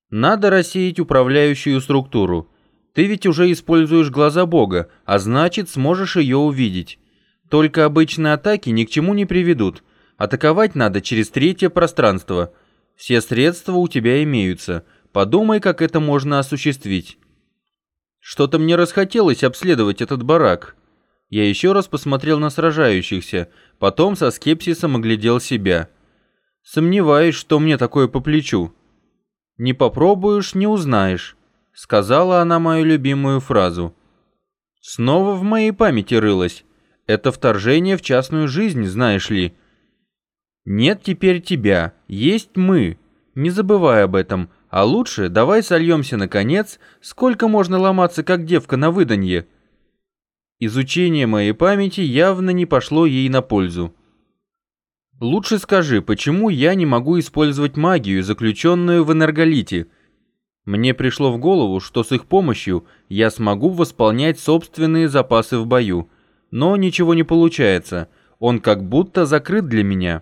Надо рассеять управляющую структуру. Ты ведь уже используешь глаза Бога, а значит, сможешь ее увидеть. Только обычные атаки ни к чему не приведут. Атаковать надо через третье пространство. Все средства у тебя имеются. Подумай, как это можно осуществить. Что-то мне расхотелось обследовать этот барак. Я еще раз посмотрел на сражающихся, потом со скепсисом оглядел себя. Сомневаюсь, что мне такое по плечу. «Не попробуешь, не узнаешь», — сказала она мою любимую фразу. Снова в моей памяти рылась. Это вторжение в частную жизнь, знаешь ли. Нет теперь тебя, есть мы. Не забывай об этом. А лучше давай сольемся наконец, сколько можно ломаться, как девка на выданье. Изучение моей памяти явно не пошло ей на пользу. Лучше скажи, почему я не могу использовать магию, заключенную в энерголите? Мне пришло в голову, что с их помощью я смогу восполнять собственные запасы в бою. Но ничего не получается, он как будто закрыт для меня.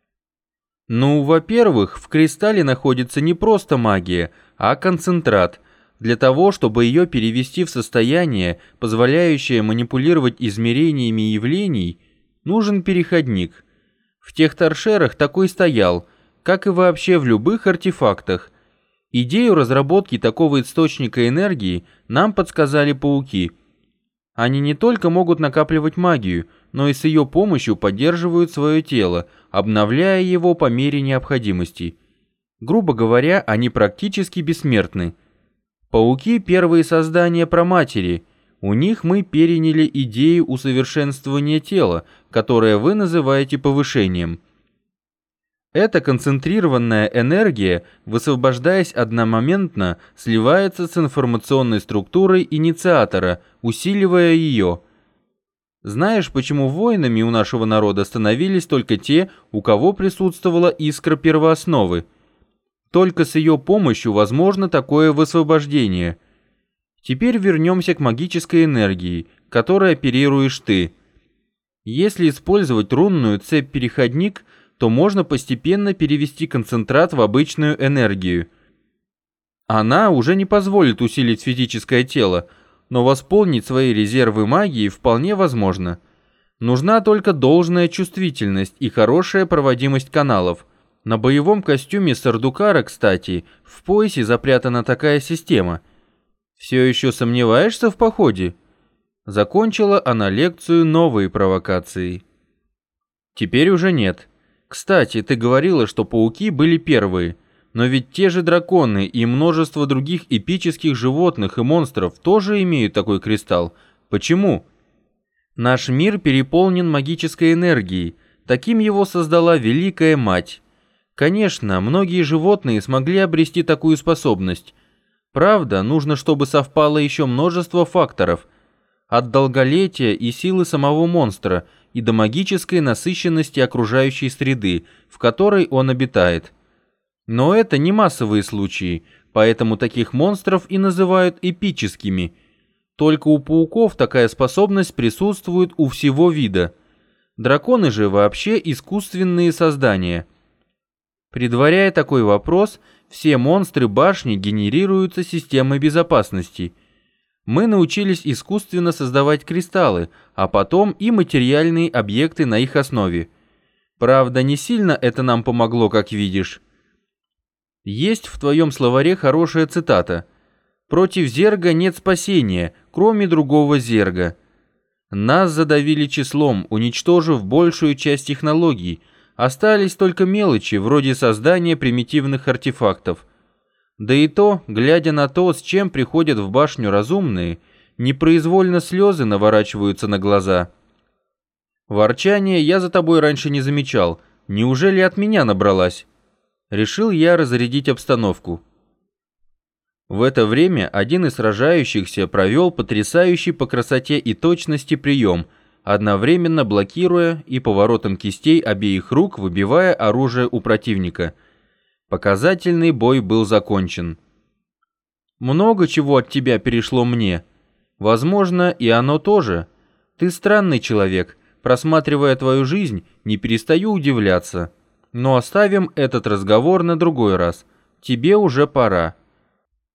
Ну, во-первых, в кристалле находится не просто магия, а концентрат. Для того, чтобы ее перевести в состояние, позволяющее манипулировать измерениями явлений, нужен переходник. В тех торшерах такой стоял, как и вообще в любых артефактах. Идею разработки такого источника энергии нам подсказали пауки. Они не только могут накапливать магию, но и с ее помощью поддерживают свое тело, обновляя его по мере необходимости. Грубо говоря, они практически бессмертны. Пауки – первые создания праматери. У них мы переняли идею усовершенствования тела, которое вы называете повышением. Эта концентрированная энергия, высвобождаясь одномоментно, сливается с информационной структурой инициатора, усиливая ее. Знаешь, почему воинами у нашего народа становились только те, у кого присутствовала искра первоосновы? Только с ее помощью возможно такое высвобождение. Теперь вернемся к магической энергии, которой оперируешь ты. Если использовать рунную цепь-переходник, то можно постепенно перевести концентрат в обычную энергию. Она уже не позволит усилить физическое тело, но восполнить свои резервы магии вполне возможно. Нужна только должная чувствительность и хорошая проводимость каналов. На боевом костюме Сардукара, кстати, в поясе запрятана такая система. Все еще сомневаешься в походе? Закончила она лекцию новой провокацией. Теперь уже нет. Кстати, ты говорила, что пауки были первые, но ведь те же драконы и множество других эпических животных и монстров тоже имеют такой кристалл. Почему? Наш мир переполнен магической энергией, таким его создала Великая Мать. Конечно, многие животные смогли обрести такую способность. Правда, нужно, чтобы совпало еще множество факторов. От долголетия и силы самого монстра и до магической насыщенности окружающей среды, в которой он обитает. Но это не массовые случаи, поэтому таких монстров и называют эпическими. Только у пауков такая способность присутствует у всего вида. Драконы же вообще искусственные создания. Предваряя такой вопрос, все монстры башни генерируются системой безопасности. Мы научились искусственно создавать кристаллы, а потом и материальные объекты на их основе. Правда, не сильно это нам помогло, как видишь. Есть в твоем словаре хорошая цитата. «Против зерга нет спасения, кроме другого зерга». Нас задавили числом, уничтожив большую часть технологий. Остались только мелочи, вроде создания примитивных артефактов. Да и то, глядя на то, с чем приходят в башню разумные, непроизвольно слезы наворачиваются на глаза. Ворчание я за тобой раньше не замечал. Неужели от меня набралась? Решил я разрядить обстановку. В это время один из сражающихся провел потрясающий по красоте и точности прием, одновременно блокируя и поворотом кистей обеих рук выбивая оружие у противника. Показательный бой был закончен. Много чего от тебя перешло мне. Возможно, и оно тоже. Ты странный человек. Просматривая твою жизнь, не перестаю удивляться. Но оставим этот разговор на другой раз. Тебе уже пора.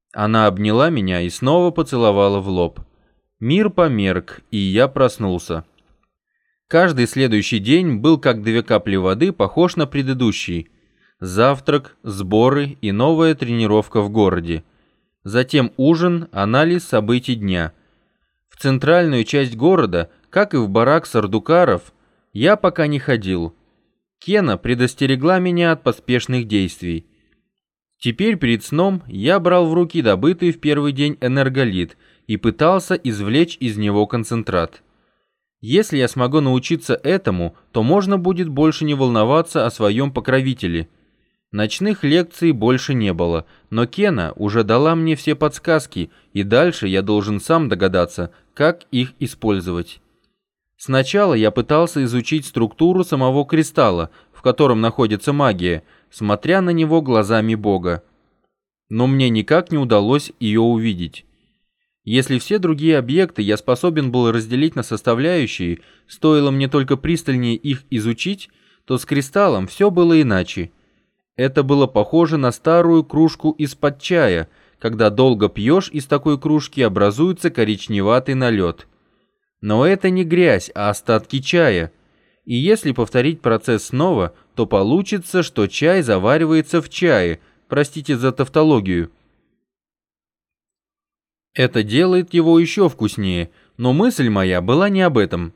Она обняла меня и снова поцеловала в лоб. Мир померк, и я проснулся. Каждый следующий день был, как 2 капли воды, похож на предыдущий. Завтрак, сборы и новая тренировка в городе. Затем ужин, анализ событий дня. В центральную часть города, как и в барак сардукаров, я пока не ходил. Кена предостерегла меня от поспешных действий. Теперь перед сном я брал в руки добытый в первый день энерголит и пытался извлечь из него концентрат. Если я смогу научиться этому, то можно будет больше не волноваться о своем покровителе. Ночных лекций больше не было, но Кена уже дала мне все подсказки, и дальше я должен сам догадаться, как их использовать. Сначала я пытался изучить структуру самого кристалла, в котором находится магия, смотря на него глазами Бога. Но мне никак не удалось ее увидеть. Если все другие объекты я способен был разделить на составляющие, стоило мне только пристальнее их изучить, то с кристаллом все было иначе. Это было похоже на старую кружку из-под чая, когда долго пьешь из такой кружки, образуется коричневатый налет. Но это не грязь, а остатки чая. И если повторить процесс снова, то получится, что чай заваривается в чае, простите за тавтологию. Это делает его еще вкуснее, но мысль моя была не об этом.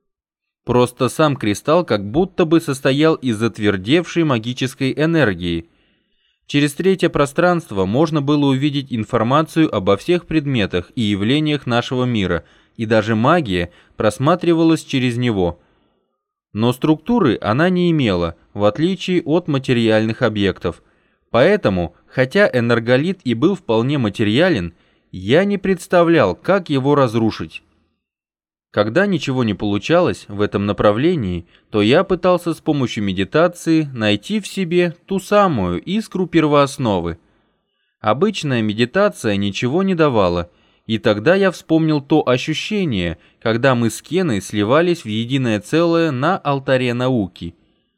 Просто сам кристалл как будто бы состоял из затвердевшей магической энергии. Через третье пространство можно было увидеть информацию обо всех предметах и явлениях нашего мира, и даже магия просматривалась через него. Но структуры она не имела, в отличие от материальных объектов. Поэтому, хотя энерголит и был вполне материален, я не представлял, как его разрушить. Когда ничего не получалось в этом направлении, то я пытался с помощью медитации найти в себе ту самую искру первоосновы. Обычная медитация ничего не давала, и тогда я вспомнил то ощущение, когда мы с Кеной сливались в единое целое на алтаре науки.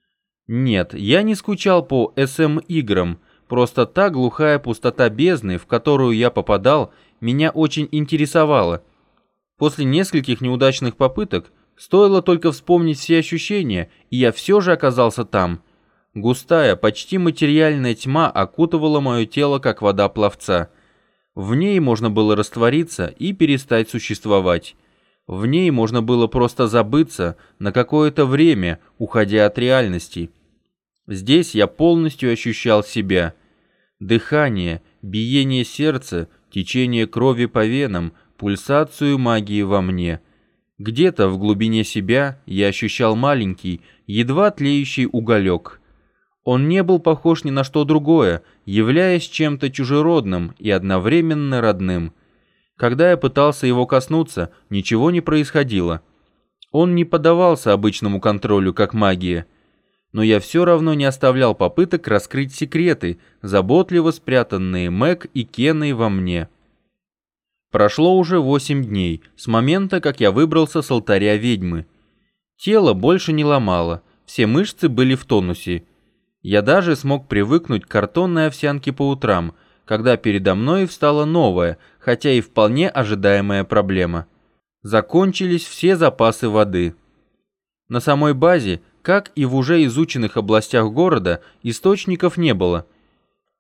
Нет, я не скучал по СМ-играм, просто та глухая пустота бездны, в которую я попадал, меня очень интересовала. После нескольких неудачных попыток, стоило только вспомнить все ощущения, и я все же оказался там. Густая, почти материальная тьма окутывала мое тело, как вода пловца. В ней можно было раствориться и перестать существовать. В ней можно было просто забыться на какое-то время, уходя от реальности. Здесь я полностью ощущал себя. Дыхание, биение сердца, течение крови по венам, пульсацию магии во мне. Где-то в глубине себя я ощущал маленький, едва тлеющий уголек. Он не был похож ни на что другое, являясь чем-то чужеродным и одновременно родным. Когда я пытался его коснуться, ничего не происходило. Он не поддавался обычному контролю, как магия. Но я все равно не оставлял попыток раскрыть секреты, заботливо спрятанные Мэг и Кеной во мне. Прошло уже 8 дней с момента, как я выбрался с алтаря ведьмы. Тело больше не ломало, все мышцы были в тонусе. Я даже смог привыкнуть к картонной овсянке по утрам, когда передо мной встала новая, хотя и вполне ожидаемая проблема. Закончились все запасы воды. На самой базе, как и в уже изученных областях города, источников не было.